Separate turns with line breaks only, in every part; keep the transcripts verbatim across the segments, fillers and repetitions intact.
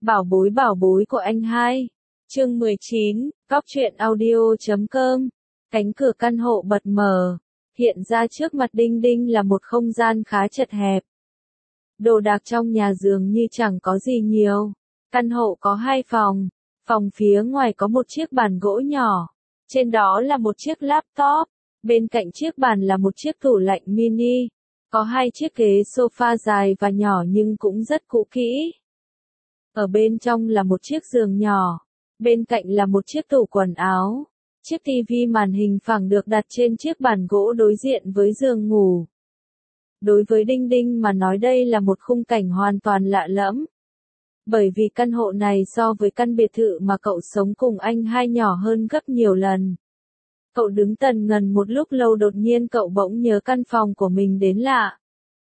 Bảo bối bảo bối của anh hai. Chương mười chín, Cóc truyện audio chấm com. Cánh cửa căn hộ bật mở. Hiện ra trước mặt Đinh Đinh là một không gian khá chật hẹp. Đồ đạc trong nhà dường như chẳng có gì nhiều. Căn hộ có hai phòng. Phòng phía ngoài có một chiếc bàn gỗ nhỏ. Trên đó là một chiếc laptop. Bên cạnh chiếc bàn là một chiếc tủ lạnh mini. Có hai chiếc ghế sofa dài và nhỏ nhưng cũng rất cũ kỹ. Ở bên trong là một chiếc giường nhỏ. Bên cạnh là một chiếc tủ quần áo. Chiếc tivi màn hình phẳng được đặt trên chiếc bàn gỗ đối diện với giường ngủ. Đối với Đinh Đinh mà nói đây là một khung cảnh hoàn toàn lạ lẫm. Bởi vì căn hộ này so với căn biệt thự mà cậu sống cùng anh hai nhỏ hơn gấp nhiều lần. Cậu đứng tần ngần một lúc lâu, đột nhiên cậu bỗng nhớ căn phòng của mình đến lạ.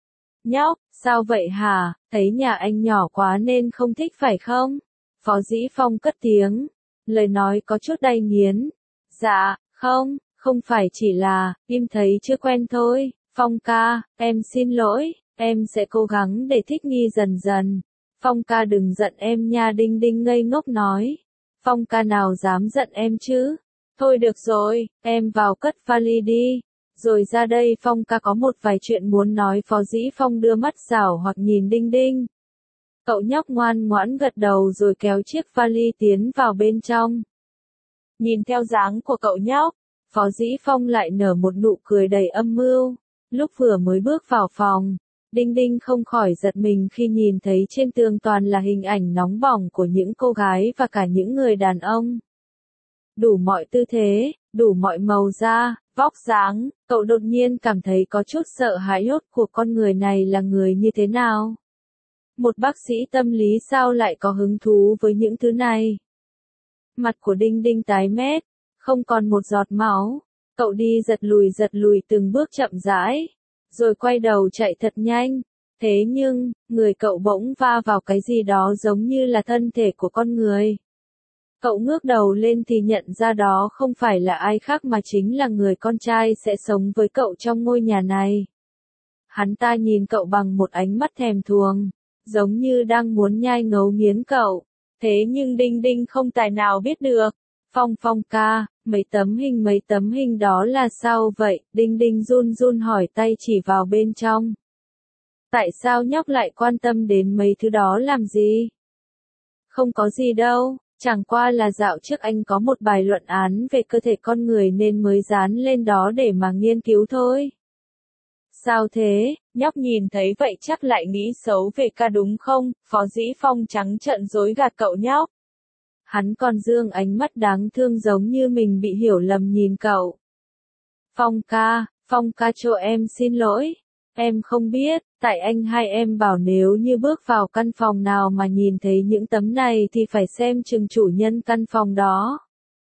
Nhóc, sao vậy hả, thấy nhà anh nhỏ quá nên không thích phải không? Phó Dĩ Phong cất tiếng, lời nói có chút đay nghiến. Dạ, không, không phải chỉ là, em thấy chưa quen thôi, Phong ca, em xin lỗi, em sẽ cố gắng để thích nghi dần dần. Phong ca đừng giận em nha. Đinh Đinh ngây ngốc nói. Phong ca nào dám giận em chứ? Thôi được rồi, em vào cất vali đi. Rồi ra đây, Phong ca có một vài chuyện muốn nói. Phó Dĩ Phong đưa mắt rảo hoặc nhìn Đinh Đinh. Cậu nhóc ngoan ngoãn gật đầu rồi kéo chiếc vali tiến vào bên trong. Nhìn theo dáng của cậu nhóc, Phó Dĩ Phong lại nở một nụ cười đầy âm mưu. Lúc vừa mới bước vào phòng, Đinh Đinh không khỏi giật mình khi nhìn thấy trên tường toàn là hình ảnh nóng bỏng của những cô gái và cả những người đàn ông. Đủ mọi tư thế, đủ mọi màu da, vóc dáng, cậu đột nhiên cảm thấy có chút sợ hãi. Rốt cuộc con người này là người như thế nào? Một bác sĩ tâm lý sao lại có hứng thú với những thứ này? Mặt của Đinh Đinh tái mét, không còn một giọt máu. Cậu đi giật lùi giật lùi từng bước chậm rãi, rồi quay đầu chạy thật nhanh. Thế nhưng, người cậu bỗng va vào cái gì đó giống như là thân thể của con người. Cậu ngước đầu lên thì nhận ra đó không phải là ai khác mà chính là người con trai sẽ sống với cậu trong ngôi nhà này. Hắn ta nhìn cậu bằng một ánh mắt thèm thuồng, giống như đang muốn nhai ngấu nghiến cậu. Thế nhưng Đinh Đinh không tài nào biết được. Phong Phong ca, mấy tấm hình mấy tấm hình đó là sao vậy? Đinh Đinh run run hỏi, tay chỉ vào bên trong. Tại sao nhóc lại quan tâm đến mấy thứ đó làm gì? Không có gì đâu, chẳng qua là dạo trước anh có một bài luận án về cơ thể con người nên mới dán lên đó để mà nghiên cứu thôi. Sao thế, nhóc nhìn thấy vậy chắc lại nghĩ xấu về ca đúng không? Phó Dĩ Phong trắng trợn dối gạt cậu nhóc. Hắn còn dương ánh mắt đáng thương giống như mình bị hiểu lầm nhìn cậu. Phong ca, Phong ca cho em xin lỗi. Em không biết, tại anh hai em bảo nếu như bước vào căn phòng nào mà nhìn thấy những tấm này thì phải xem chừng chủ nhân căn phòng đó.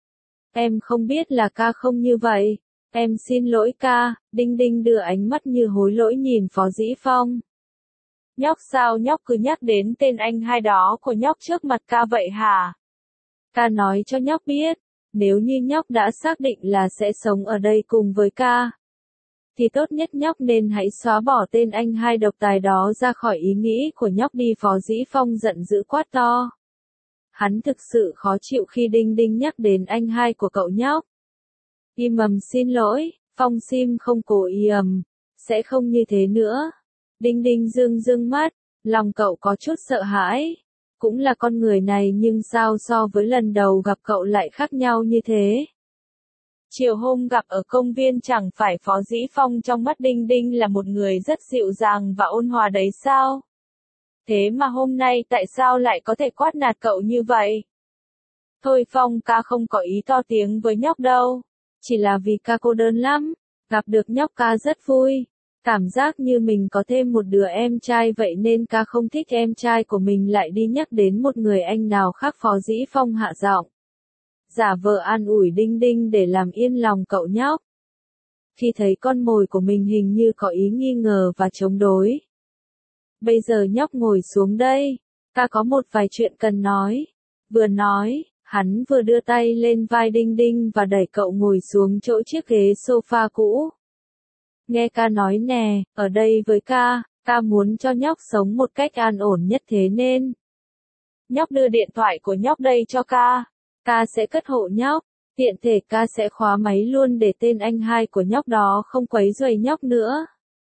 Em không biết là ca không như vậy. Em xin lỗi ca. Đinh Đinh đưa ánh mắt như hối lỗi nhìn Phó Dĩ Phong. Nhóc sao nhóc cứ nhắc đến tên anh hai đó của nhóc trước mặt ca vậy hả? Ca nói cho nhóc biết, nếu như nhóc đã xác định là sẽ sống ở đây cùng với ca, thì tốt nhất nhóc nên hãy xóa bỏ tên anh hai độc tài đó ra khỏi ý nghĩ của nhóc đi. Phó Dĩ Phong giận dữ quát to. Hắn thực sự khó chịu khi Đinh Đinh nhắc đến anh hai của cậu nhóc. Im ầm xin lỗi, Phong Sim không cố ý ầm, sẽ không như thế nữa. Đinh Đinh dương dương mắt, lòng cậu có chút sợ hãi. Cũng là con người này nhưng sao so với lần đầu gặp cậu lại khác nhau như thế? Chiều hôm gặp ở công viên chẳng phải Phó Dĩ Phong trong mắt Đinh Đinh là một người rất dịu dàng và ôn hòa đấy sao? Thế mà hôm nay tại sao lại có thể quát nạt cậu như vậy? Thôi Phong ca không có ý to tiếng với nhóc đâu. Chỉ là vì ca cô đơn lắm. Gặp được nhóc ca rất vui. Cảm giác như mình có thêm một đứa em trai vậy nên ca không thích em trai của mình lại đi nhắc đến một người anh nào khác. Phó Dĩ Phong hạ giọng, giả vờ an ủi Đinh Đinh để làm yên lòng cậu nhóc. Khi thấy con mồi của mình hình như có ý nghi ngờ và chống đối. Bây giờ nhóc ngồi xuống đây, ta có một vài chuyện cần nói. Vừa nói, hắn vừa đưa tay lên vai Đinh Đinh và đẩy cậu ngồi xuống chỗ chiếc ghế sofa cũ. Nghe ca nói nè, ở đây với ca, ca muốn cho nhóc sống một cách an ổn nhất thế nên. nhóc đưa điện thoại của nhóc đây cho ca. Ca sẽ cất hộ nhóc. Tiện thể ca sẽ khóa máy luôn để tên anh hai của nhóc đó không quấy rầy nhóc nữa.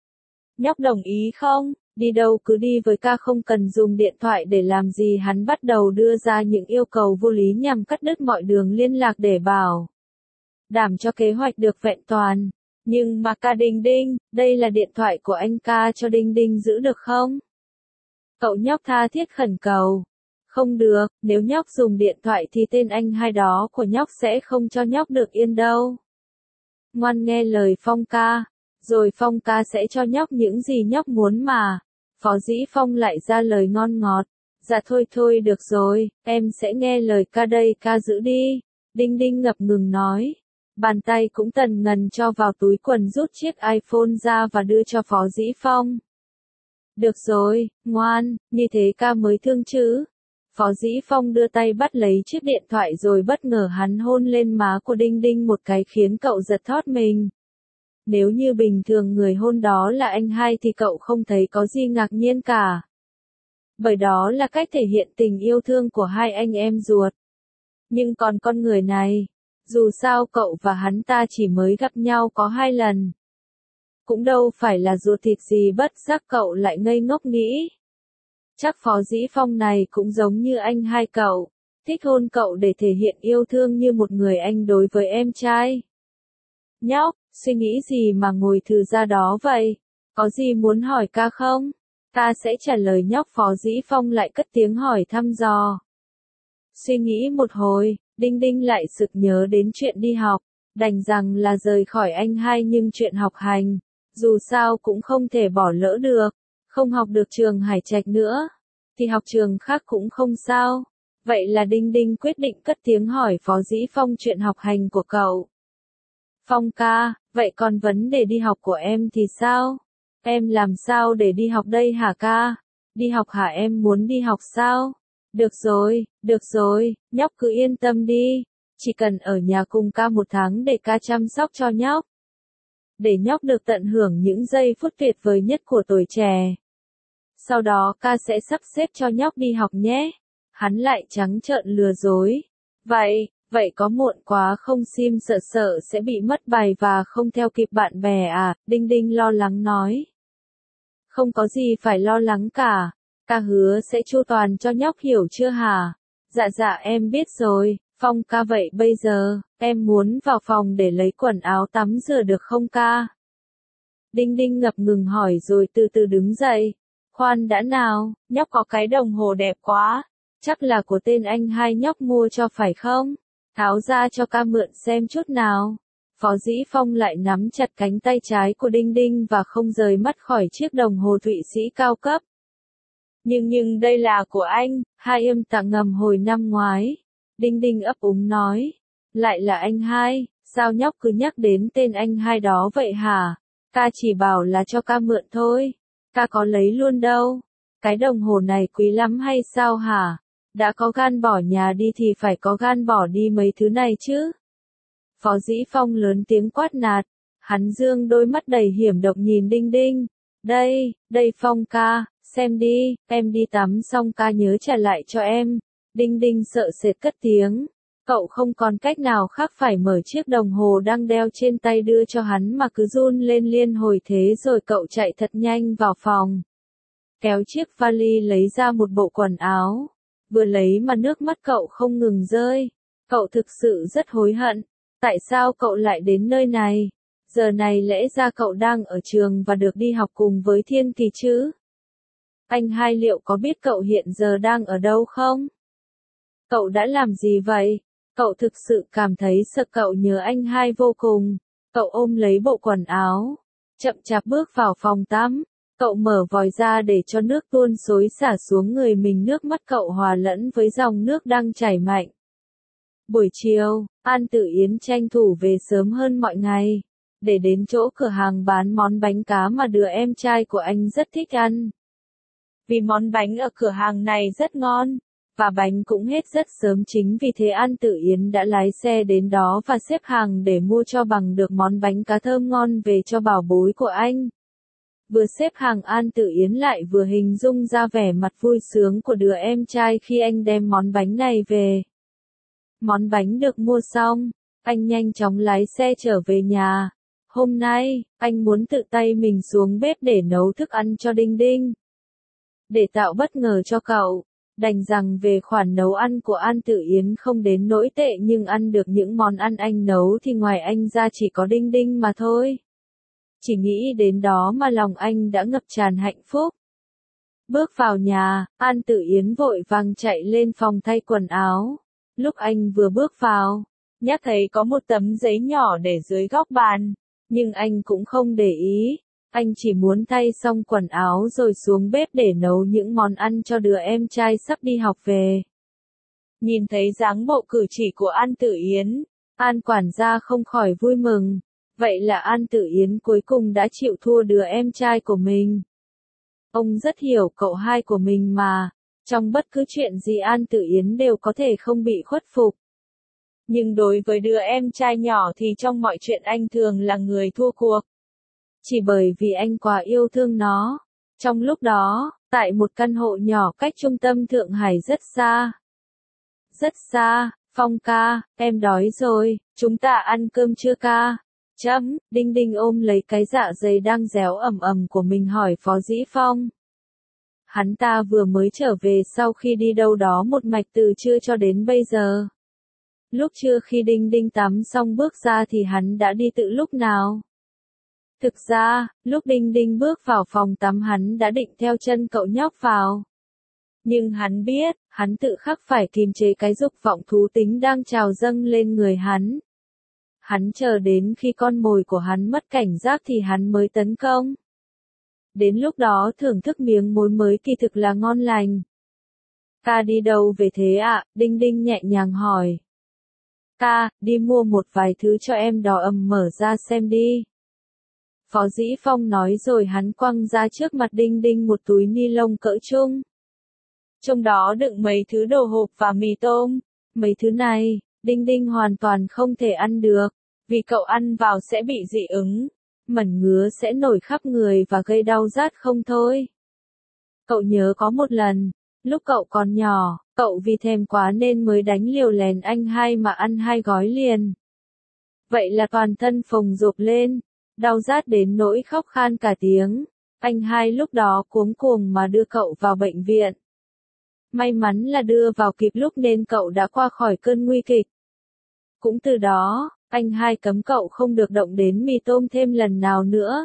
Nhóc đồng ý không? Đi đâu cứ đi với ca, không cần dùng điện thoại để làm gì. Hắn bắt đầu đưa ra những yêu cầu vô lý nhằm cắt đứt mọi đường liên lạc để bảo đảm cho kế hoạch được vẹn toàn. Nhưng mà ca Đinh Đinh, đây là điện thoại của anh, ca cho Đinh Đinh giữ được không? Cậu nhóc tha thiết khẩn cầu. Không được, nếu nhóc dùng điện thoại thì tên anh hai đó của nhóc sẽ không cho nhóc được yên đâu. Ngoan nghe lời Phong ca, rồi Phong ca sẽ cho nhóc những gì nhóc muốn mà. Phó Dĩ Phong lại ra lời ngon ngọt. Dạ thôi thôi được rồi, em sẽ nghe lời ca đây, ca giữ đi. Đinh Đinh ngập ngừng nói. Bàn tay cũng tần ngần cho vào túi quần, rút chiếc iPhone ra và đưa cho Phó Dĩ Phong. Được rồi, ngoan, như thế ca mới thương chứ. Phó Dĩ Phong đưa tay bắt lấy chiếc điện thoại rồi bất ngờ hắn hôn lên má của Đinh Đinh một cái khiến cậu giật thót mình. Nếu như bình thường người hôn đó là anh hai thì cậu không thấy có gì ngạc nhiên cả. Bởi đó là cách thể hiện tình yêu thương của hai anh em ruột. Nhưng còn con người này, dù sao cậu và hắn ta chỉ mới gặp nhau có hai lần. Cũng đâu phải là ruột thịt gì, bất giác cậu lại ngây ngốc nghĩ. Chắc Phó Dĩ Phong này cũng giống như anh hai cậu, thích hôn cậu để thể hiện yêu thương như một người anh đối với em trai. Nhóc, suy nghĩ gì mà ngồi thừ ra đó vậy? Có gì muốn hỏi ca không? Ta sẽ trả lời nhóc. Phó Dĩ Phong lại cất tiếng hỏi thăm dò. Suy nghĩ một hồi, Đinh Đinh lại sực nhớ đến chuyện đi học, đành rằng là rời khỏi anh hai, nhưng chuyện học hành, dù sao cũng không thể bỏ lỡ được. Không học được trường Hải Trạch nữa, thì học trường khác cũng không sao. Vậy là Đinh Đinh quyết định cất tiếng hỏi Phó Dĩ Phong chuyện học hành của cậu. Phong ca, vậy còn vấn đề đi học của em thì sao? Em làm sao để đi học đây hả ca? Đi học hả, em muốn đi học sao? Được rồi, được rồi, nhóc cứ yên tâm đi. Chỉ cần ở nhà cùng ca một tháng để ca chăm sóc cho nhóc. Để nhóc được tận hưởng những giây phút tuyệt vời nhất của tuổi trẻ. Sau đó ca sẽ sắp xếp cho nhóc đi học nhé. Hắn lại trắng trợn lừa dối. Vậy, vậy có muộn quá không? Sim sợ sợ sẽ bị mất bài và không theo kịp bạn bè à? Đinh Đinh lo lắng nói. Không có gì phải lo lắng cả. Ca hứa sẽ chu toàn cho nhóc, hiểu chưa hả? Dạ dạ em biết rồi. Phong ca, vậy bây giờ, em muốn vào phòng để lấy quần áo tắm rửa được không ca? Đinh Đinh ngập ngừng hỏi rồi từ từ đứng dậy. Khoan đã nào, nhóc có cái đồng hồ đẹp quá. Chắc là của tên anh hai nhóc mua cho phải không? Tháo ra cho ca mượn xem chút nào. Phó Dĩ Phong lại nắm chặt cánh tay trái của Đinh Đinh và không rời mắt khỏi chiếc đồng hồ Thụy Sĩ cao cấp. Nhưng nhưng đây là của anh, hai em tặng ngầm hồi năm ngoái. Đinh Đinh ấp úng nói. Lại là anh hai, sao nhóc cứ nhắc đến tên anh hai đó vậy hả? Ca chỉ bảo là cho ca mượn thôi. Ca có lấy luôn đâu. Cái đồng hồ này quý lắm hay sao hả? Đã có gan bỏ nhà đi thì phải có gan bỏ đi mấy thứ này chứ. Phó Dĩ Phong lớn tiếng quát nạt. Hắn dương đôi mắt đầy hiểm độc nhìn Đinh Đinh. Đây, đây Phong ca, xem đi, em đi tắm xong ca nhớ trả lại cho em. Đinh Đinh sợ sệt cất tiếng. Cậu không còn cách nào khác phải mở chiếc đồng hồ đang đeo trên tay đưa cho hắn mà cứ run lên liên hồi. Thế rồi cậu chạy thật nhanh vào phòng. Kéo chiếc vali lấy ra một bộ quần áo. Vừa lấy mà nước mắt cậu không ngừng rơi. Cậu thực sự rất hối hận. Tại sao cậu lại đến nơi này? Giờ này lẽ ra cậu đang ở trường và được đi học cùng với Thiên Kỳ chứ? Anh hai liệu có biết cậu hiện giờ đang ở đâu không? Cậu đã làm gì vậy? Cậu thực sự cảm thấy sợ, cậu nhớ anh hai vô cùng. Cậu ôm lấy bộ quần áo, chậm chạp bước vào phòng tắm. Cậu mở vòi ra để cho nước tuôn xối xả xuống người mình, nước mắt cậu hòa lẫn với dòng nước đang chảy mạnh. Buổi chiều, An Tử Yến tranh thủ về sớm hơn mọi ngày, để đến chỗ cửa hàng bán món bánh cá mà đứa em trai của anh rất thích ăn. Vì món bánh ở cửa hàng này rất ngon, và bánh cũng hết rất sớm, chính vì thế An Tử Yến đã lái xe đến đó và xếp hàng để mua cho bằng được món bánh cá thơm ngon về cho bảo bối của anh. Vừa xếp hàng An Tử Yến lại vừa hình dung ra vẻ mặt vui sướng của đứa em trai khi anh đem món bánh này về. Món bánh được mua xong, anh nhanh chóng lái xe trở về nhà. Hôm nay, anh muốn tự tay mình xuống bếp để nấu thức ăn cho Đinh Đinh. Để tạo bất ngờ cho cậu, đành rằng về khoản nấu ăn của An Tử Yến không đến nỗi tệ nhưng ăn được những món ăn anh nấu thì ngoài anh ra chỉ có Đinh Đinh mà thôi. Chỉ nghĩ đến đó mà lòng anh đã ngập tràn hạnh phúc. Bước vào nhà, An Tử Yến vội vàng chạy lên phòng thay quần áo. Lúc anh vừa bước vào, nhắc thấy có một tấm giấy nhỏ để dưới góc bàn, nhưng anh cũng không để ý. Anh chỉ muốn thay xong quần áo rồi xuống bếp để nấu những món ăn cho đứa em trai sắp đi học về. Nhìn thấy dáng bộ cử chỉ của An Tử Yến, An quản gia không khỏi vui mừng. Vậy là An Tử Yến cuối cùng đã chịu thua đứa em trai của mình. Ông rất hiểu cậu hai của mình mà, trong bất cứ chuyện gì An Tử Yến đều có thể không bị khuất phục. Nhưng đối với đứa em trai nhỏ thì trong mọi chuyện anh thường là người thua cuộc. Chỉ bởi vì anh quá yêu thương nó. Trong lúc đó, tại một căn hộ nhỏ cách trung tâm Thượng Hải rất xa. Rất xa, Phong ca, em đói rồi, chúng ta ăn cơm chưa ca? Chấm, Đinh Đinh ôm lấy cái dạ dày đang réo ầm ầm của mình hỏi Phó Dĩ Phong. Hắn ta vừa mới trở về sau khi đi đâu đó một mạch từ trưa cho đến bây giờ. Lúc trưa khi Đinh Đinh tắm xong bước ra thì hắn đã đi từ lúc nào? Thực ra, lúc Đinh Đinh bước vào phòng tắm hắn đã định theo chân cậu nhóc vào. Nhưng hắn biết, hắn tự khắc phải kiềm chế cái dục vọng thú tính đang trào dâng lên người hắn. Hắn chờ đến khi con mồi của hắn mất cảnh giác thì hắn mới tấn công. Đến lúc đó thưởng thức miếng mối mới kỳ thực là ngon lành. Ca đi đâu về thế ạ? À? Đinh Đinh nhẹ nhàng hỏi. Ca, đi mua một vài thứ cho em đó ầm mở ra xem đi. Phó Dĩ Phong nói rồi hắn quăng ra trước mặt Đinh Đinh một túi ni lông cỡ trung. Trong đó đựng mấy thứ đồ hộp và mì tôm. Mấy thứ này, Đinh Đinh hoàn toàn không thể ăn được, vì cậu ăn vào sẽ bị dị ứng, mẩn ngứa sẽ nổi khắp người và gây đau rát không thôi. Cậu nhớ có một lần, lúc cậu còn nhỏ, cậu vì thèm quá nên mới đánh liều lèn anh hai mà ăn hai gói liền. Vậy là toàn thân phồng rộp lên, đau rát đến nỗi khóc khan cả tiếng. Anh hai lúc đó cuống cuồng mà đưa cậu vào bệnh viện. May mắn là đưa vào kịp lúc nên cậu đã qua khỏi cơn nguy kịch. Cũng từ đó, anh hai cấm cậu không được động đến mì tôm thêm lần nào nữa.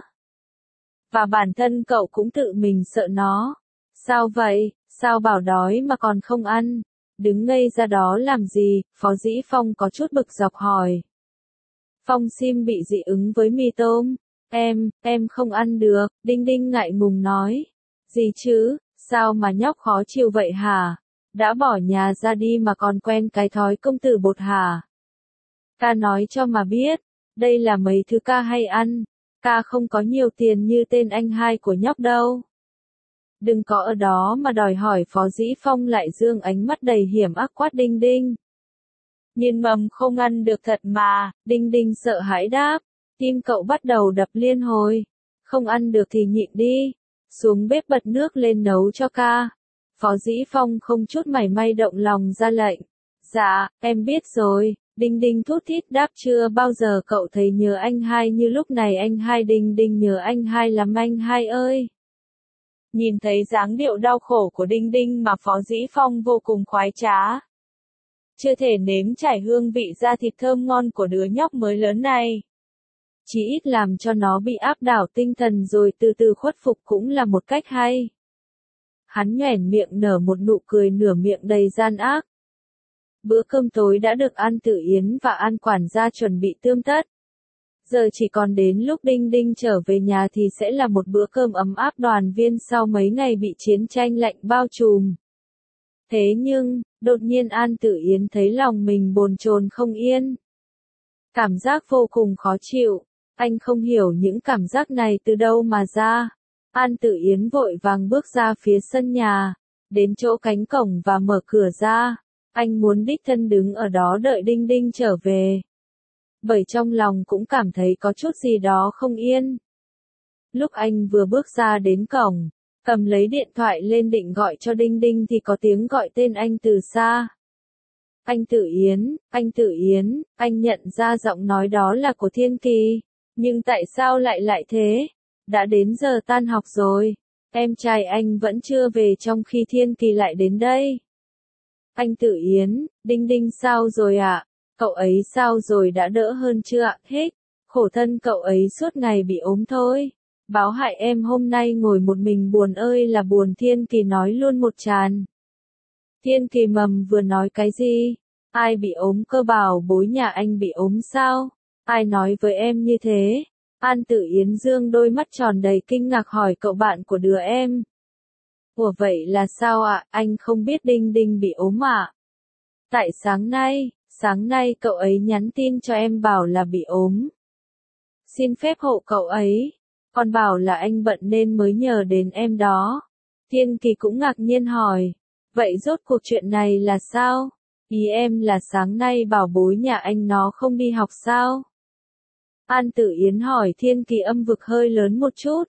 Và bản thân cậu cũng tự mình sợ nó. Sao vậy, sao bảo đói mà còn không ăn? Đứng ngây ra đó làm gì? Phó Dĩ Phong có chút bực dọc hỏi. Phong Sim bị dị ứng với mì tôm. Em, em không ăn được, Đinh Đinh ngại ngùng nói. Gì chứ, sao mà nhóc khó chịu vậy hả? Đã bỏ nhà ra đi mà còn quen cái thói công tử bột hả? Ca nói cho mà biết, đây là mấy thứ ca hay ăn. Ca không có nhiều tiền như tên anh hai của nhóc đâu. Đừng có ở đó mà đòi hỏi. Phó Dĩ Phong lại dương ánh mắt đầy hiểm ác quát Đinh Đinh. Nhiên mầm không ăn được thật mà, Đinh Đinh sợ hãi đáp. Tim cậu bắt đầu đập liên hồi. Không ăn được thì nhịn đi. Xuống bếp bật nước lên nấu cho ca. Phó Dĩ Phong không chút mảy may động lòng ra lệnh. Dạ, em biết rồi. Đinh Đinh thút thít đáp chưa bao giờ cậu thấy nhớ anh hai như lúc này anh hai. Đinh Đinh nhớ anh hai lắm anh hai ơi. Nhìn thấy dáng điệu đau khổ của Đinh Đinh mà Phó Dĩ Phong vô cùng khoái trá. Chưa thể nếm trải hương vị da thịt thơm ngon của đứa nhóc mới lớn này. Chỉ ít làm cho nó bị áp đảo tinh thần rồi từ từ khuất phục cũng là một cách hay. Hắn nhoẻn miệng nở một nụ cười nửa miệng đầy gian ác. Bữa cơm tối đã được An Tử Yến và An quản gia chuẩn bị tươm tất. Giờ chỉ còn đến lúc Đinh Đinh trở về nhà thì sẽ là một bữa cơm ấm áp đoàn viên sau mấy ngày bị chiến tranh lạnh bao trùm. Thế nhưng, đột nhiên An Tử Yến thấy lòng mình bồn chồn không yên. Cảm giác vô cùng khó chịu. Anh không hiểu những cảm giác này từ đâu mà ra. An Tử Yến vội vàng bước ra phía sân nhà, đến chỗ cánh cổng và mở cửa ra. Anh muốn đích thân đứng ở đó đợi Đinh Đinh trở về. Bởi trong lòng cũng cảm thấy có chút gì đó không yên. Lúc anh vừa bước ra đến cổng, cầm lấy điện thoại lên định gọi cho Đinh Đinh thì có tiếng gọi tên anh từ xa. Anh Tử Yến, anh Tử Yến, anh nhận ra giọng nói đó là của Thiên Kỳ. Nhưng tại sao lại lại thế? Đã đến giờ tan học rồi. Em trai anh vẫn chưa về trong khi Thiên Kỳ lại đến đây. Anh Tử Yến, Đinh Đinh sao rồi ạ? À? Cậu ấy sao rồi, đã đỡ hơn chưa ạ? Hết. Khổ thân cậu ấy suốt ngày bị ốm thôi. Báo hại em hôm nay ngồi một mình buồn ơi là buồn, Thiên Kỳ nói luôn một tràn. Thiên Kỳ mầm vừa nói cái gì? Ai bị ốm cơ, bảo bối nhà anh bị ốm sao? Ai nói với em như thế? An Tử Yến dương đôi mắt tròn đầy kinh ngạc hỏi cậu bạn của đứa em. Ủa vậy là sao ạ, à? Anh không biết Đinh Đinh bị ốm ạ? À? Tại sáng nay, sáng nay cậu ấy nhắn tin cho em bảo là bị ốm. Xin phép hộ cậu ấy. Còn bảo là anh bận nên mới nhờ đến em đó. Thiên Kỳ cũng ngạc nhiên hỏi. Vậy rốt cuộc chuyện này là sao? Ý em là sáng nay bảo bối nhà anh nó không đi học sao? An Tử Yến hỏi Thiên Kỳ âm vực hơi lớn một chút.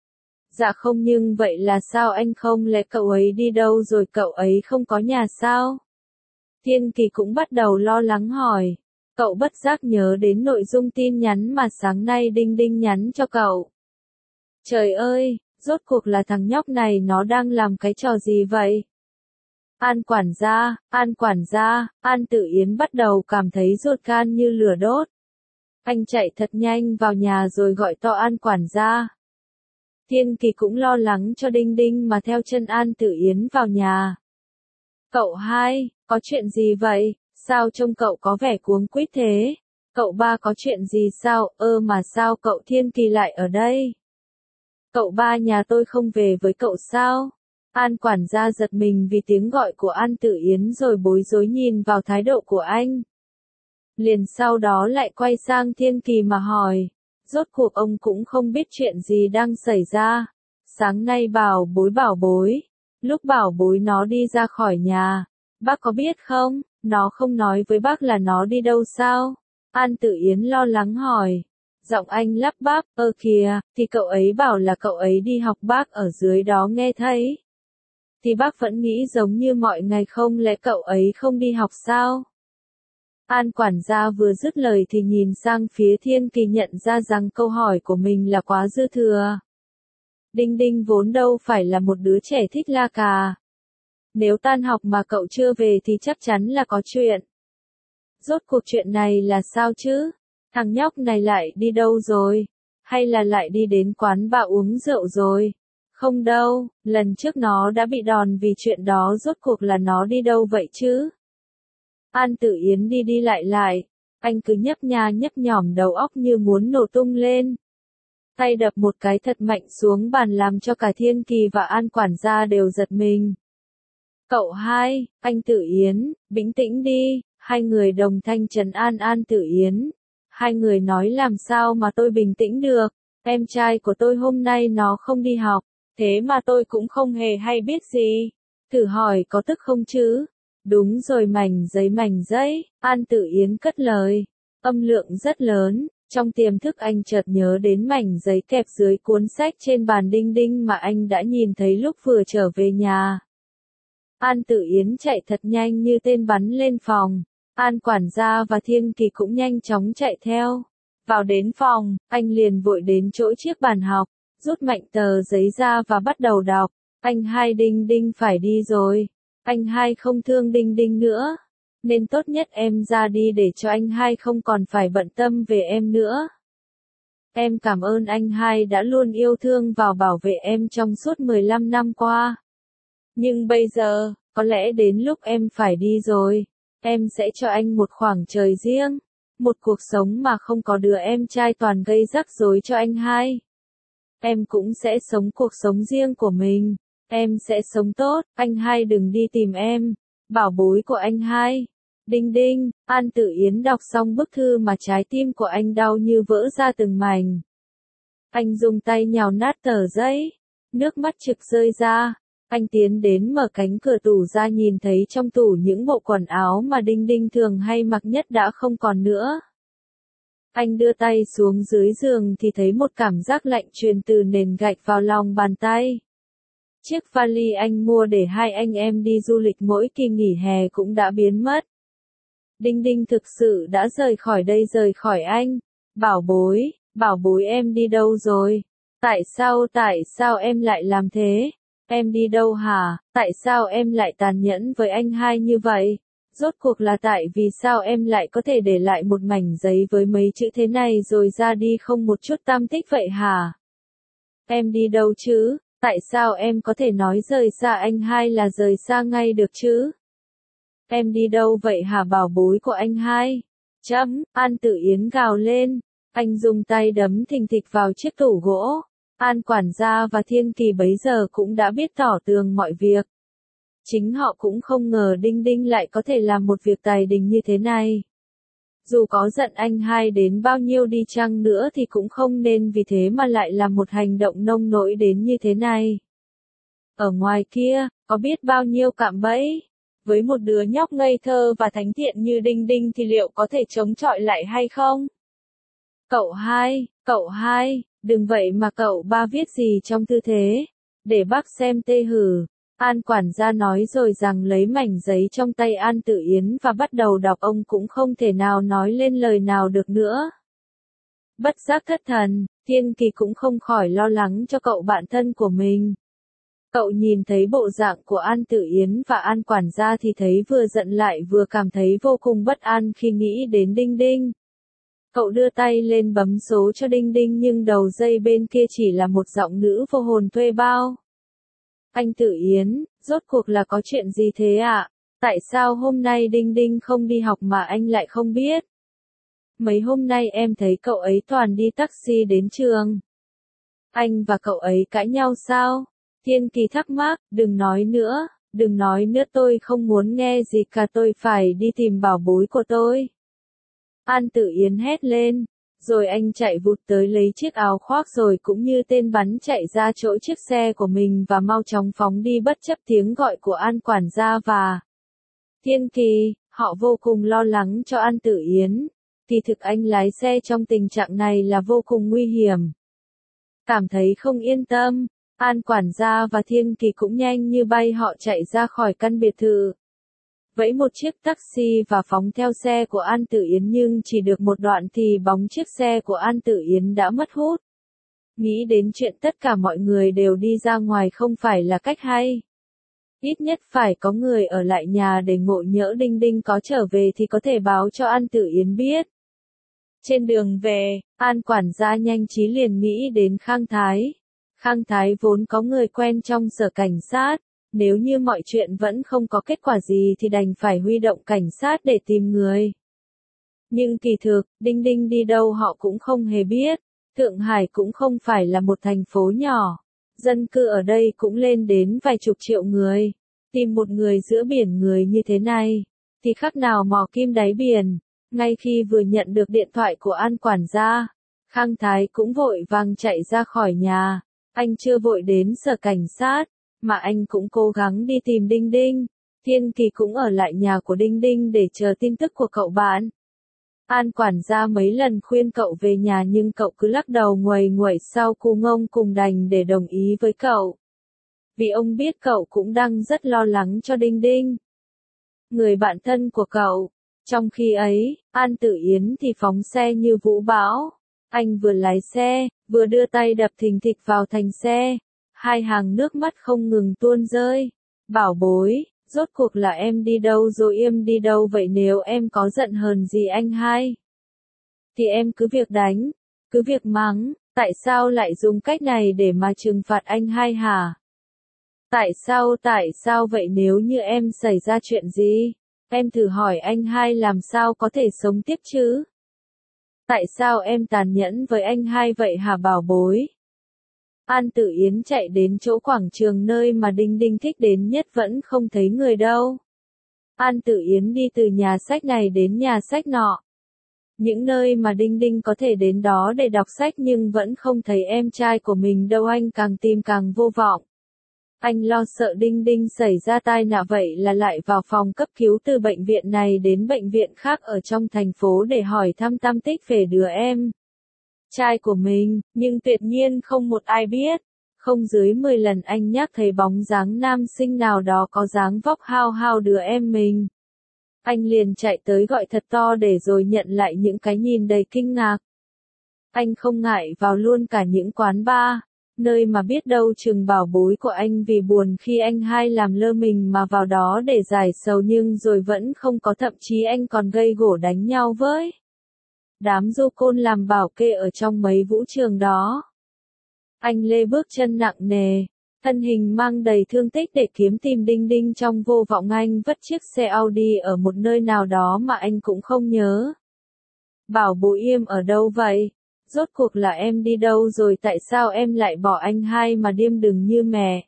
Dạ không, nhưng vậy là sao anh, không lẽ cậu ấy đi đâu rồi, cậu ấy không có nhà sao? Thiên Kỳ cũng bắt đầu lo lắng hỏi. Cậu bất giác nhớ đến nội dung tin nhắn mà sáng nay Đinh Đinh nhắn cho cậu. Trời ơi, rốt cuộc là thằng nhóc này nó đang làm cái trò gì vậy? An quản gia, An quản gia, An Tử Yến bắt đầu cảm thấy ruột gan như lửa đốt. Anh chạy thật nhanh vào nhà rồi gọi to An quản gia. Thiên Kỳ cũng lo lắng cho Đinh Đinh mà theo chân An Tử Yến vào nhà. Cậu hai, có chuyện gì vậy? Sao trông cậu có vẻ cuống quýt thế? Cậu ba có chuyện gì sao? Ơ mà sao cậu Thiên Kỳ lại ở đây? Cậu ba nhà tôi không về với cậu sao? An quản gia giật mình vì tiếng gọi của An Tử Yến rồi bối rối nhìn vào thái độ của anh. Liền sau đó lại quay sang Thiên Kỳ mà hỏi. Rốt cuộc ông cũng không biết chuyện gì đang xảy ra. Sáng nay bảo bối bảo bối. Lúc bảo bối nó đi ra khỏi nhà. Bác có biết không? Nó không nói với bác là nó đi đâu sao? An Tử Yến lo lắng hỏi. Giọng anh lắp bắp, ơ kìa, thì cậu ấy bảo là cậu ấy đi học, bác ở dưới đó nghe thấy. Thì bác vẫn nghĩ giống như mọi ngày, không lẽ cậu ấy không đi học sao? An quản gia vừa dứt lời thì nhìn sang phía Thiên Kỳ, nhận ra rằng câu hỏi của mình là quá dư thừa. Đinh Đinh vốn đâu phải là một đứa trẻ thích la cà. Nếu tan học mà cậu chưa về thì chắc chắn là có chuyện. Rốt cuộc chuyện này là sao chứ? Thằng nhóc này lại đi đâu rồi? Hay là lại đi đến quán bar uống rượu rồi? Không đâu, lần trước nó đã bị đòn vì chuyện đó, rốt cuộc là nó đi đâu vậy chứ? An Tử Yến đi đi lại lại, anh cứ nhấp nha nhấp nhỏm, đầu óc như muốn nổ tung lên. Tay đập một cái thật mạnh xuống bàn làm cho cả Thiên Kỳ và An quản gia đều giật mình. Cậu hai, anh Tử Yến, bình tĩnh đi, hai người đồng thanh trấn an An Tử Yến. Hai người nói làm sao mà tôi bình tĩnh được, em trai của tôi hôm nay nó không đi học, thế mà tôi cũng không hề hay biết gì. Thử hỏi có tức không chứ? Đúng rồi, mảnh giấy mảnh giấy, An Tử Yến cất lời, âm lượng rất lớn. Trong tiềm thức anh chợt nhớ đến mảnh giấy kẹp dưới cuốn sách trên bàn Đinh Đinh mà anh đã nhìn thấy lúc vừa trở về nhà. An Tử Yến chạy thật nhanh như tên bắn lên phòng. An quản gia và Thiên Kỳ cũng nhanh chóng chạy theo. Vào đến phòng, anh liền vội đến chỗ chiếc bàn học, rút mạnh tờ giấy ra và bắt đầu đọc. Anh hai, Đinh Đinh phải đi rồi. Anh hai không thương Đinh Đinh nữa. Nên tốt nhất em ra đi để cho anh hai không còn phải bận tâm về em nữa. Em cảm ơn anh hai đã luôn yêu thương và bảo vệ em trong suốt mười lăm năm qua. Nhưng bây giờ, có lẽ đến lúc em phải đi rồi. Em sẽ cho anh một khoảng trời riêng. Một cuộc sống mà không có đứa em trai toàn gây rắc rối cho anh hai. Em cũng sẽ sống cuộc sống riêng của mình. Em sẽ sống tốt, anh hai đừng đi tìm em. Bảo bối của anh hai. Đinh Đinh, An Tử Yến đọc xong bức thư mà trái tim của anh đau như vỡ ra từng mảnh. Anh dùng tay nhào nát tờ giấy. Nước mắt trực rơi ra. Anh tiến đến mở cánh cửa tủ ra, nhìn thấy trong tủ những bộ quần áo mà Đinh Đinh thường hay mặc nhất đã không còn nữa. Anh đưa tay xuống dưới giường thì thấy một cảm giác lạnh truyền từ nền gạch vào lòng bàn tay. Chiếc vali anh mua để hai anh em đi du lịch mỗi kỳ nghỉ hè cũng đã biến mất. Đinh Đinh thực sự đã rời khỏi đây, rời khỏi anh. Bảo bối, bảo bối em đi đâu rồi? Tại sao, tại sao em lại làm thế? Em đi đâu hả? Tại sao em lại tàn nhẫn với anh hai như vậy? Rốt cuộc là tại vì sao em lại có thể để lại một mảnh giấy với mấy chữ thế này rồi ra đi không một chút tăm tích vậy hả? Em đi đâu chứ? Tại sao em có thể nói rời xa anh hai là rời xa ngay được chứ? Em đi đâu vậy hả bảo bối của anh hai? Chấm, An Tử Yến gào lên. Anh dùng tay đấm thình thịch vào chiếc tủ gỗ. An quản gia và Thiên Kỳ bấy giờ cũng đã biết tỏ tường mọi việc. Chính họ cũng không ngờ Đinh Đinh lại có thể làm một việc tài đình như thế này. Dù có giận anh hai đến bao nhiêu đi chăng nữa thì cũng không nên vì thế mà lại làm một hành động nông nổi đến như thế này. Ở ngoài kia, có biết bao nhiêu cạm bẫy. Với một đứa nhóc ngây thơ và thánh thiện như Đinh Đinh thì liệu có thể chống chọi lại hay không? Cậu hai, cậu hai, đừng vậy mà cậu ba viết gì trong thư thế? Để bác xem tê hử. An quản gia nói rồi rằng lấy mảnh giấy trong tay An Tử Yến và bắt đầu đọc. Ông cũng không thể nào nói lên lời nào được nữa. Bất giác thất thần, Thiên Kỳ cũng không khỏi lo lắng cho cậu bạn thân của mình. Cậu nhìn thấy bộ dạng của An Tử Yến và An quản gia thì thấy vừa giận lại vừa cảm thấy vô cùng bất an khi nghĩ đến Đinh Đinh. Cậu đưa tay lên bấm số cho Đinh Đinh nhưng đầu dây bên kia chỉ là một giọng nữ vô hồn thuê bao. Anh Tử Yến, rốt cuộc là có chuyện gì thế ạ? À? Tại sao hôm nay Đinh Đinh không đi học mà anh lại không biết? Mấy hôm nay em thấy cậu ấy toàn đi taxi đến trường. Anh và cậu ấy cãi nhau sao? Thiên Kỳ thắc mắc, đừng nói nữa, đừng nói nữa tôi không muốn nghe gì cả, tôi phải đi tìm bảo bối của tôi. An Tử Yến hét lên, rồi anh chạy vụt tới lấy chiếc áo khoác rồi cũng như tên bắn chạy ra chỗ chiếc xe của mình và mau chóng phóng đi bất chấp tiếng gọi của An quản gia và Thiên Kỳ. Họ vô cùng lo lắng cho An Tử Yến. Kỳ thực anh lái xe trong tình trạng này là vô cùng nguy hiểm. Cảm thấy không yên tâm, An quản gia và Thiên Kỳ cũng nhanh như bay họ chạy ra khỏi căn biệt thự. Vẫy một chiếc taxi và phóng theo xe của An Tử Yến nhưng chỉ được một đoạn thì bóng chiếc xe của An Tử Yến đã mất hút. Nghĩ đến chuyện tất cả mọi người đều đi ra ngoài không phải là cách hay. Ít nhất phải có người ở lại nhà để ngộ nhỡ Đinh Đinh có trở về thì có thể báo cho An Tử Yến biết. Trên đường về, An quản gia nhanh trí liền nghĩ đến Khang Thái. Khang Thái vốn có người quen trong sở cảnh sát. Nếu như mọi chuyện vẫn không có kết quả gì thì đành phải huy động cảnh sát để tìm người. Nhưng kỳ thực, Đinh Đinh đi đâu họ cũng không hề biết. Thượng Hải cũng không phải là một thành phố nhỏ. Dân cư ở đây cũng lên đến vài chục triệu người. Tìm một người giữa biển người như thế này, thì khác nào mò kim đáy biển. Ngay khi vừa nhận được điện thoại của An quản gia, Khang Thái cũng vội vàng chạy ra khỏi nhà. Anh chưa vội đến sở cảnh sát, mà anh cũng cố gắng đi tìm Đinh Đinh. Thiên Kỳ cũng ở lại nhà của Đinh Đinh để chờ tin tức của cậu bạn. An quản gia mấy lần khuyên cậu về nhà nhưng cậu cứ lắc đầu nguầy nguậy, sau cú ngông cùng đành để đồng ý với cậu. Vì ông biết cậu cũng đang rất lo lắng cho Đinh Đinh, người bạn thân của cậu. Trong khi ấy, An Tử Yến thì phóng xe như vũ bão. Anh vừa lái xe, vừa đưa tay đập thình thịch vào thành xe. Hai hàng nước mắt không ngừng tuôn rơi. Bảo bối, rốt cuộc là em đi đâu rồi, em đi đâu vậy? Nếu em có giận hờn gì anh hai thì em cứ việc đánh, cứ việc mắng. Tại sao lại dùng cách này để mà trừng phạt anh hai hả? Tại sao, tại sao vậy? Nếu như em xảy ra chuyện gì, em thử hỏi anh hai làm sao có thể sống tiếp chứ? Tại sao em tàn nhẫn với anh hai vậy hả bảo bối? An Tử Yến chạy đến chỗ quảng trường nơi mà Đinh Đinh thích đến nhất vẫn không thấy người đâu. An Tử Yến đi từ nhà sách này đến nhà sách nọ. Những nơi mà Đinh Đinh có thể đến đó để đọc sách nhưng vẫn không thấy em trai của mình đâu. Anh càng tìm càng vô vọng. Anh lo sợ Đinh Đinh xảy ra tai nạn vậy là lại vào phòng cấp cứu từ bệnh viện này đến bệnh viện khác ở trong thành phố để hỏi thăm tăm tích về đứa em trai của mình, nhưng tuyệt nhiên không một ai biết. Không dưới mười lần anh nhắc thấy bóng dáng nam sinh nào đó có dáng vóc hao hao đứa em mình. Anh liền chạy tới gọi thật to để rồi nhận lại những cái nhìn đầy kinh ngạc. Anh không ngại vào luôn cả những quán bar, nơi mà biết đâu chừng bảo bối của anh vì buồn khi anh hai làm lơ mình mà vào đó để giải sầu nhưng rồi vẫn không có, thậm chí anh còn gây gổ đánh nhau với đám du côn làm bảo kê ở trong mấy vũ trường đó. Anh Lê bước chân nặng nề, thân hình mang đầy thương tích để kiếm tìm Đinh Đinh trong vô vọng. Anh vất chiếc xe Audi ở một nơi nào đó mà anh cũng không nhớ. Bảo bối im ở đâu vậy? Rốt cuộc là em đi đâu rồi, tại sao em lại bỏ anh hai mà điềm đừng như mẹ?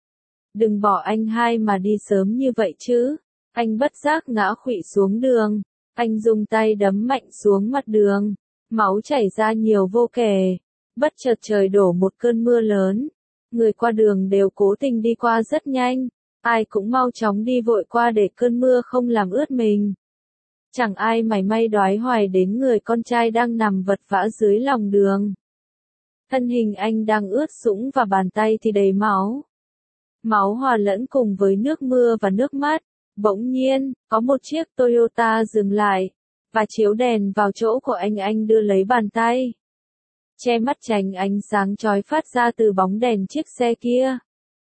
Đừng bỏ anh hai mà đi sớm như vậy chứ. Anh bất giác ngã khuỵu xuống đường. Anh dùng tay đấm mạnh xuống mặt đường. Máu chảy ra nhiều vô kể. Bất chợt trời đổ một cơn mưa lớn. Người qua đường đều cố tình đi qua rất nhanh. Ai cũng mau chóng đi vội qua để cơn mưa không làm ướt mình. Chẳng ai mảy may đoái hoài đến người con trai đang nằm vật vã dưới lòng đường. Thân hình anh đang ướt sũng và bàn tay thì đầy máu. Máu hòa lẫn cùng với nước mưa và nước mắt. Bỗng nhiên, có một chiếc Toyota dừng lại, và chiếu đèn vào chỗ của anh. Anh đưa lấy bàn tay, che mắt tránh ánh sáng chói phát ra từ bóng đèn chiếc xe kia.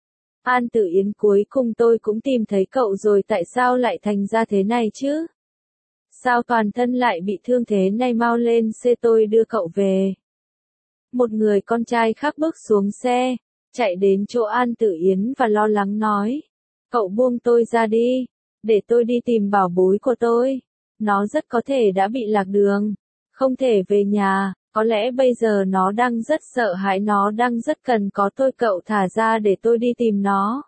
An Tử Yến, cuối cùng tôi cũng tìm thấy cậu rồi, tại sao lại thành ra thế này chứ? Sao toàn thân lại bị thương thế này, mau lên xe tôi đưa cậu về. Một người con trai khác bước xuống xe, chạy đến chỗ An Tử Yến và lo lắng nói. Cậu buông tôi ra đi, để tôi đi tìm bảo bối của tôi. Nó rất có thể đã bị lạc đường, không thể về nhà, có lẽ bây giờ nó đang rất sợ hãi, nó đang rất cần có tôi, cậu thả ra để tôi đi tìm nó.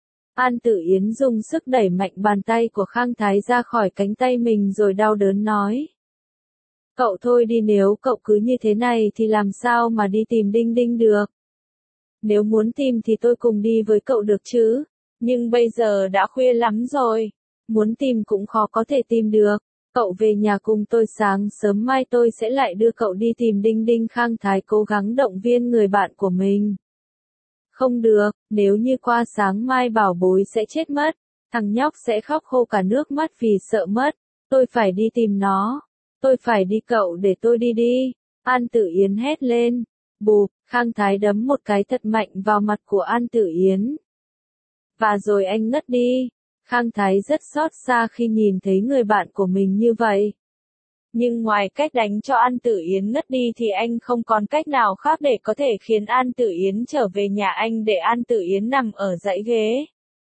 An Tử Yến dùng sức đẩy mạnh bàn tay của Khang Thái ra khỏi cánh tay mình rồi đau đớn nói. Cậu thôi đi, nếu cậu cứ như thế này thì làm sao mà đi tìm Đinh Đinh được. Nếu muốn tìm thì tôi cùng đi với cậu được chứ, nhưng bây giờ đã khuya lắm rồi, muốn tìm cũng khó có thể tìm được. Cậu về nhà cùng tôi, sáng sớm mai tôi sẽ lại đưa cậu đi tìm Đinh Đinh. Khang Thái cố gắng động viên người bạn của mình. Không được, nếu như qua sáng mai bảo bối sẽ chết mất, thằng nhóc sẽ khóc khô cả nước mắt vì sợ mất. Tôi phải đi tìm nó, tôi phải đi, cậu để tôi đi đi. An Tử Yến hét lên. Bụp, Khang Thái đấm một cái thật mạnh vào mặt của An Tử Yến. Và rồi anh ngất đi. Khang Thái rất xót xa khi nhìn thấy người bạn của mình như vậy. Nhưng ngoài cách đánh cho An Tử Yến ngất đi thì anh không còn cách nào khác để có thể khiến An Tử Yến trở về nhà. Anh để An Tử Yến nằm ở dãy ghế,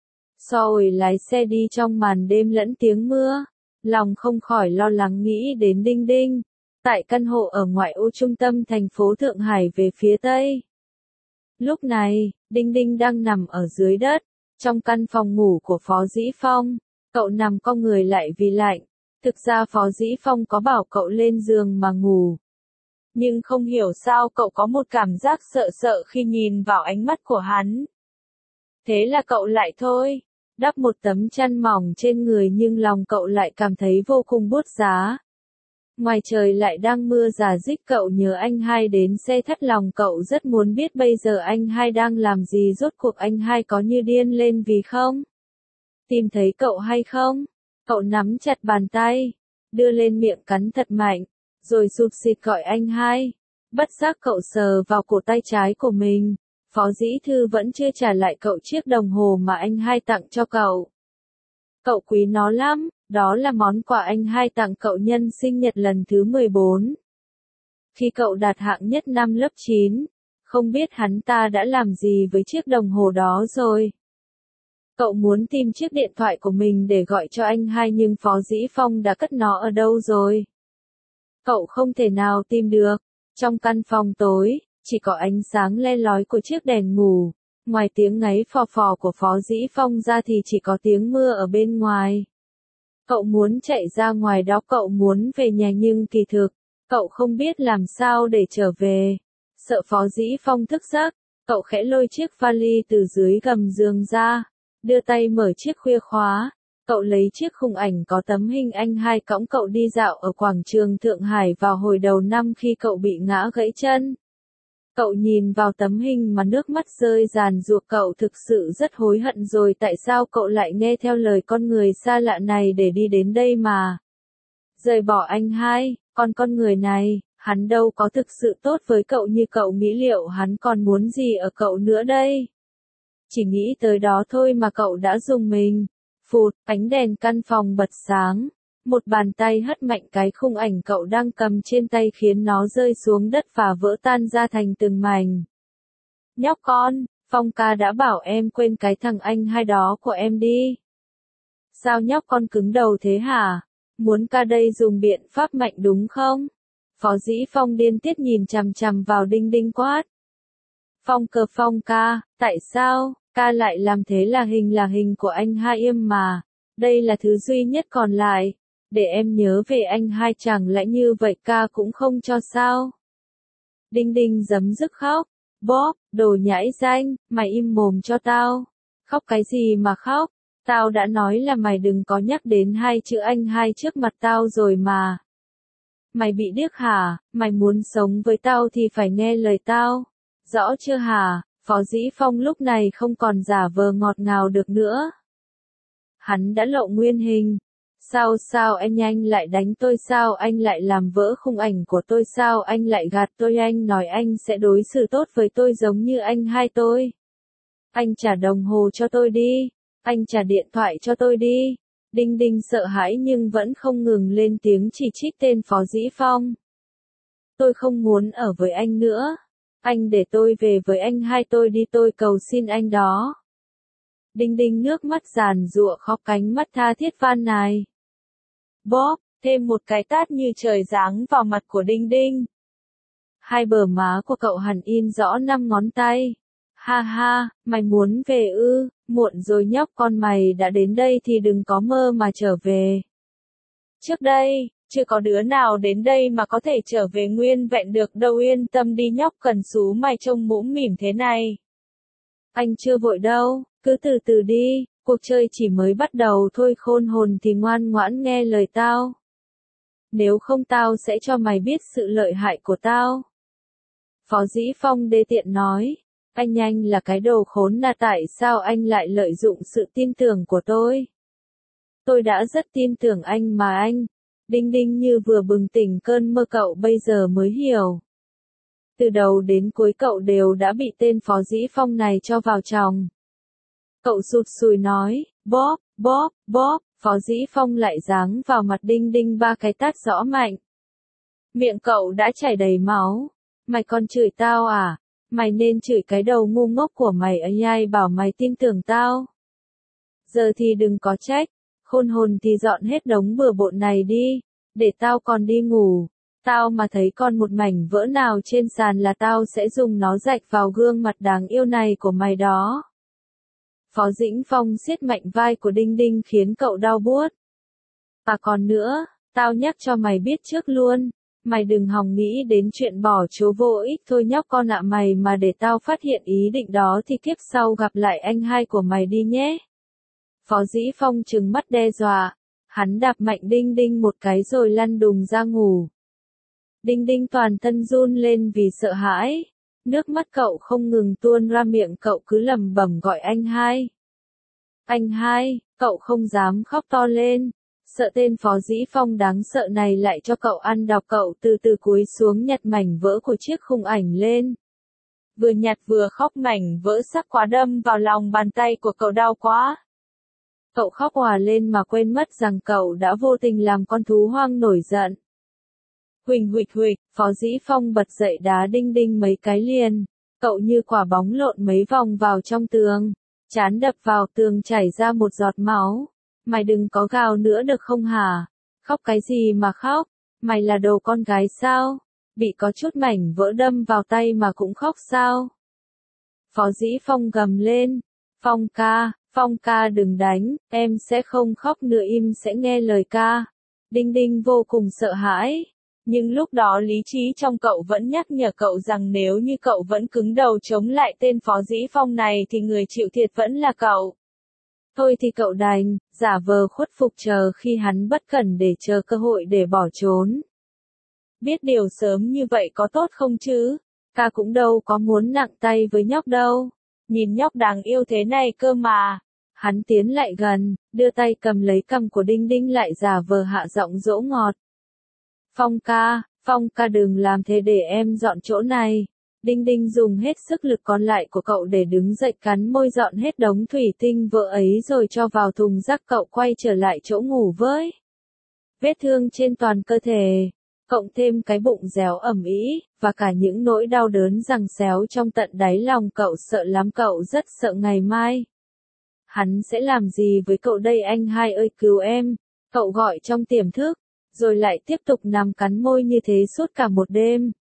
rồi lái xe đi trong màn đêm lẫn tiếng mưa. Lòng không khỏi lo lắng nghĩ đến Đinh Đinh, tại căn hộ ở ngoại ô trung tâm thành phố Thượng Hải về phía Tây. Lúc này, Đinh Đinh đang nằm ở dưới đất, trong căn phòng ngủ của Phó Dĩ Phong. Cậu nằm cong người lại vì lạnh. Thực ra Phó Dĩ Phong có bảo cậu lên giường mà ngủ. Nhưng không hiểu sao cậu có một cảm giác sợ sợ khi nhìn vào ánh mắt của hắn. Thế là cậu lại thôi, đắp một tấm chăn mỏng trên người, nhưng lòng cậu lại cảm thấy vô cùng buốt giá. Ngoài trời lại đang mưa rả rích, cậu nhớ anh hai đến xe thắt lòng cậu rất muốn biết bây giờ anh hai đang làm gì, rốt cuộc anh hai có như điên lên vì không tìm thấy cậu hay không. Cậu nắm chặt bàn tay, đưa lên miệng cắn thật mạnh, rồi sụp xịt gọi anh hai. Bất giác cậu sờ vào cổ tay trái của mình. Phó Dĩ Thư vẫn chưa trả lại cậu chiếc đồng hồ mà anh hai tặng cho cậu. Cậu quý nó lắm, đó là món quà anh hai tặng cậu nhân sinh nhật lần thứ mười bốn. Khi cậu đạt hạng nhất năm lớp chín, không biết hắn ta đã làm gì với chiếc đồng hồ đó rồi. Cậu muốn tìm chiếc điện thoại của mình để gọi cho anh hai, nhưng Phó Dĩ Phong đã cất nó ở đâu rồi. Cậu không thể nào tìm được. Trong căn phòng tối, chỉ có ánh sáng le lói của chiếc đèn ngủ. Ngoài tiếng ngáy phò phò của Phó Dĩ Phong ra thì chỉ có tiếng mưa ở bên ngoài. Cậu muốn chạy ra ngoài đó, cậu muốn về nhà, nhưng kỳ thực, cậu không biết làm sao để trở về. Sợ Phó Dĩ Phong thức giấc, Cậu khẽ lôi chiếc vali từ dưới gầm giường ra, đưa tay mở chiếc khuya khóa. Cậu lấy chiếc khung ảnh có tấm hình anh hai cõng cậu đi dạo ở quảng trường Thượng Hải vào hồi đầu năm khi cậu bị ngã gãy chân. Cậu nhìn vào tấm hình mà nước mắt rơi ràn rụa, cậu thực sự rất hối hận rồi, tại sao cậu lại nghe theo lời con người xa lạ này để đi đến đây mà rời bỏ anh hai, còn con người này, hắn đâu có thực sự tốt với cậu như cậu nghĩ, liệu hắn còn muốn gì ở cậu nữa đây? Chỉ nghĩ tới đó thôi mà cậu đã rùng mình. Phụt, ánh đèn căn phòng bật sáng. Một bàn tay hất mạnh cái khung ảnh cậu đang cầm trên tay khiến nó rơi xuống đất và vỡ tan ra thành từng mảnh. Nhóc con, Phong ca đã bảo em quên cái thằng anh hai đó của em đi. Sao nhóc con cứng đầu thế hả? Muốn ca đây dùng biện pháp mạnh đúng không? Phó Dĩ Phong điên tiết nhìn chằm chằm vào Đinh Đinh quát. Phong cơ Phong ca, tại sao, ca lại làm thế? Là hình là hình của anh hai em mà. Đây là thứ duy nhất còn lại. Để em nhớ về anh hai, chẳng lẽ như vậy ca cũng không cho sao? Đinh Đinh giấm dứt khóc. Bóp, đồ nhãi danh, mày im mồm cho tao. Khóc cái gì mà khóc? Tao đã nói là mày đừng có nhắc đến hai chữ anh hai trước mặt tao rồi mà. Mày bị điếc hả? Mày muốn sống với tao thì phải nghe lời tao. Rõ chưa hả? Phó Dĩ Phong lúc này không còn giả vờ ngọt ngào được nữa. Hắn đã lộ nguyên hình. Sao sao anh anh lại đánh tôi, sao anh lại làm vỡ khung ảnh của tôi, sao anh lại gạt tôi, anh nói anh sẽ đối xử tốt với tôi giống như anh hai tôi. Anh trả đồng hồ cho tôi đi, anh trả điện thoại cho tôi đi. Đinh Đinh sợ hãi nhưng vẫn không ngừng lên tiếng chỉ trích tên Phó Dĩ Phong. Tôi không muốn ở với anh nữa, anh để tôi về với anh hai tôi đi, tôi cầu xin anh đó. Đinh Đinh nước mắt giàn giụa khóc, cánh mắt tha thiết van nài. Bóp, thêm một cái tát như trời giáng vào mặt của Đinh Đinh. Hai bờ má của cậu hẳn in rõ năm ngón tay. Ha ha, mày muốn về ư? Muộn rồi nhóc con, mày đã đến đây thì đừng có mơ mà trở về. Trước đây, chưa có đứa nào đến đây mà có thể trở về nguyên vẹn được đâu, yên tâm đi nhóc cần sú, mày trông mũm mỉm thế này. Anh chưa vội đâu, cứ từ từ đi, cuộc chơi chỉ mới bắt đầu thôi, khôn hồn thì ngoan ngoãn nghe lời tao. Nếu không tao sẽ cho mày biết sự lợi hại của tao. Phó Dĩ Phong đê tiện nói. Anh anh là cái đồ khốn, là tại sao anh lại lợi dụng sự tin tưởng của tôi? Tôi đã rất tin tưởng anh mà anh. Đinh Đinh như vừa bừng tỉnh cơn mơ, cậu bây giờ mới hiểu. Từ đầu đến cuối cậu đều đã bị tên Phó Dĩ Phong này cho vào chòng. Cậu sụt sùi nói, bóp, bóp, bóp, Phó Dĩ Phong lại giáng vào mặt Đinh Đinh ba cái tát rõ mạnh. Miệng cậu đã chảy đầy máu. Mày còn chửi tao à? Mày nên chửi cái đầu ngu ngốc của mày ấy, ai bảo mày tin tưởng tao. Giờ thì đừng có trách, khôn hồn thì dọn hết đống bừa bộn này đi, để tao còn đi ngủ. Tao mà thấy còn một mảnh vỡ nào trên sàn là tao sẽ dùng nó rạch vào gương mặt đáng yêu này của mày đó. Phó Dĩnh Phong siết mạnh vai của Đinh Đinh khiến cậu đau buốt. À còn nữa, tao nhắc cho mày biết trước luôn. Mày đừng hòng nghĩ đến chuyện bỏ trố vô ích thôi nhóc con ạ, mày mà để tao phát hiện ý định đó thì kiếp sau gặp lại anh hai của mày đi nhé. Phó Dĩ Phong trừng mắt đe dọa, hắn đạp mạnh Đinh Đinh một cái rồi lăn đùng ra ngủ. Đinh Đinh toàn thân run lên vì sợ hãi, nước mắt cậu không ngừng tuôn ra, miệng cậu cứ lẩm bẩm gọi anh hai. Anh hai, cậu không dám khóc to lên. Sợ tên Phó Dĩ Phong đáng sợ này lại cho cậu ăn độc, cậu từ từ cúi xuống nhặt mảnh vỡ của chiếc khung ảnh lên. Vừa nhặt vừa khóc, mảnh vỡ sắc quá đâm vào lòng bàn tay của cậu đau quá. Cậu khóc òa lên mà quên mất rằng cậu đã vô tình làm con thú hoang nổi giận. Huỳnh huỵch huỵch, Phó Dĩ Phong bật dậy đá Đinh Đinh mấy cái liền. Cậu như quả bóng lộn mấy vòng vào trong tường, trán đập vào tường chảy ra một giọt máu. Mày đừng có gào nữa được không hả? Khóc cái gì mà khóc? Mày là đồ con gái sao? Bị có chút mảnh vỡ đâm vào tay mà cũng khóc sao? Phó Dĩ Phong gầm lên. Phong ca, Phong ca đừng đánh, em sẽ không khóc nữa, im sẽ nghe lời ca. Đinh Đinh vô cùng sợ hãi. Nhưng lúc đó lý trí trong cậu vẫn nhắc nhở cậu rằng nếu như cậu vẫn cứng đầu chống lại tên Phó Dĩ Phong này thì người chịu thiệt vẫn là cậu. Thôi thì cậu đành, giả vờ khuất phục chờ khi hắn bất cẩn để chờ cơ hội để bỏ trốn. Biết điều sớm như vậy có tốt không chứ? Ta cũng đâu có muốn nặng tay với nhóc đâu. Nhìn nhóc đáng yêu thế này cơ mà. Hắn tiến lại gần, đưa tay cầm lấy cằm của Đinh Đinh lại giả vờ hạ giọng dỗ ngọt. Phong ca, Phong ca đừng làm thế để em dọn chỗ này. Đinh Đinh dùng hết sức lực còn lại của cậu để đứng dậy cắn môi dọn hết đống thủy tinh vỡ ấy rồi cho vào thùng rác. Cậu quay trở lại chỗ ngủ với vết thương trên toàn cơ thể, cộng thêm cái bụng réo ẩm ĩ, và cả những nỗi đau đớn giằng xéo trong tận đáy lòng. Cậu sợ lắm, cậu rất sợ ngày mai. Hắn sẽ làm gì với cậu đây anh hai ơi cứu em, cậu gọi trong tiềm thức, rồi lại tiếp tục nằm cắn môi như thế suốt cả một đêm.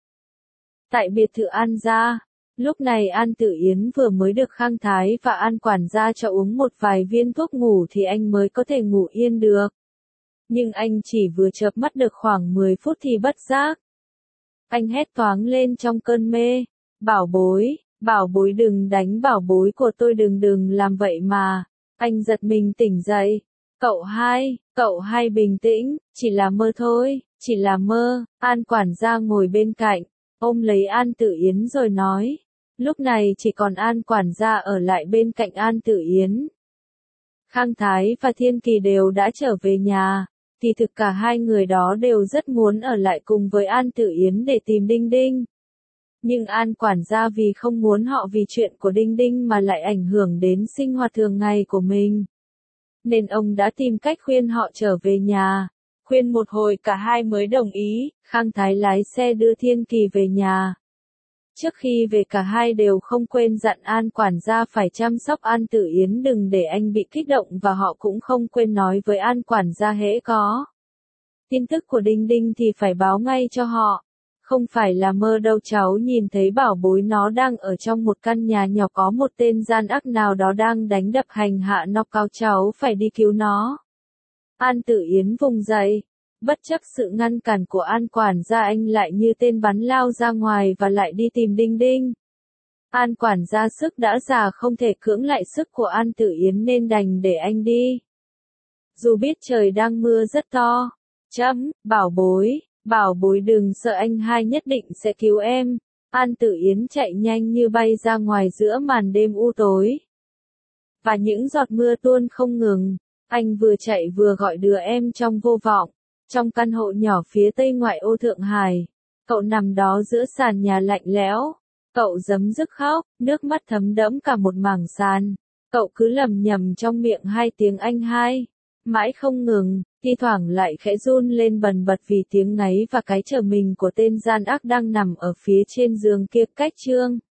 Tại biệt thự An gia, lúc này An Tử Yến vừa mới được Khang Thái và An quản gia cho uống một vài viên thuốc ngủ thì anh mới có thể ngủ yên được. Nhưng anh chỉ vừa chợp mắt được khoảng mười phút thì bất giác. Anh hét toáng lên trong cơn mê, bảo bối, bảo bối đừng đánh bảo bối của tôi, đừng đừng làm vậy mà. Anh giật mình tỉnh dậy. Cậu hai, cậu hai bình tĩnh, chỉ là mơ thôi, chỉ là mơ. An quản gia ngồi bên cạnh, ôm lấy An Tử Yến rồi nói. Lúc này chỉ còn An quản gia ở lại bên cạnh An Tử Yến. Khang Thái và Thiên Kỳ đều đã trở về nhà, thì thực cả hai người đó đều rất muốn ở lại cùng với An Tử Yến để tìm Đinh Đinh. Nhưng An quản gia vì không muốn họ vì chuyện của Đinh Đinh mà lại ảnh hưởng đến sinh hoạt thường ngày của mình, nên ông đã tìm cách khuyên họ trở về nhà. Khuyên một hồi cả hai mới đồng ý. Khang Thái lái xe đưa Thiên Kỳ về nhà. Trước khi về cả hai đều không quên dặn An quản gia phải chăm sóc An Tử Yến đừng để anh bị kích động, và họ cũng không quên nói với An quản gia hễ có tin tức của Đinh Đinh thì phải báo ngay cho họ. Không phải là mơ đâu, cháu nhìn thấy bảo bối nó đang ở trong một căn nhà nhỏ, có một tên gian ác nào đó đang đánh đập hành hạ nó, cáo cháu phải đi cứu nó. An Tử Yến vùng dậy. Bất chấp sự ngăn cản của An quản gia, anh lại như tên bắn lao ra ngoài và lại đi tìm Đinh Đinh. An quản gia sức đã già không thể cưỡng lại sức của An Tử Yến nên đành để anh đi. Dù biết trời đang mưa rất to. Chấm, bảo bối, bảo bối đừng sợ, anh hai nhất định sẽ cứu em. An Tử Yến chạy nhanh như bay ra ngoài giữa màn đêm u tối. Và những giọt mưa tuôn không ngừng. Anh vừa chạy vừa gọi đứa em trong vô vọng. Trong căn hộ nhỏ phía tây ngoại ô Thượng Hải, cậu nằm đó giữa sàn nhà lạnh lẽo. Cậu giấm dứt khóc, nước mắt thấm đẫm cả một mảng sàn. Cậu cứ lầm nhầm trong miệng hai tiếng anh hai, mãi không ngừng, thi thoảng lại khẽ run lên bần bật vì tiếng ngáy và cái trở mình của tên gian ác đang nằm ở phía trên giường kia. Cách chương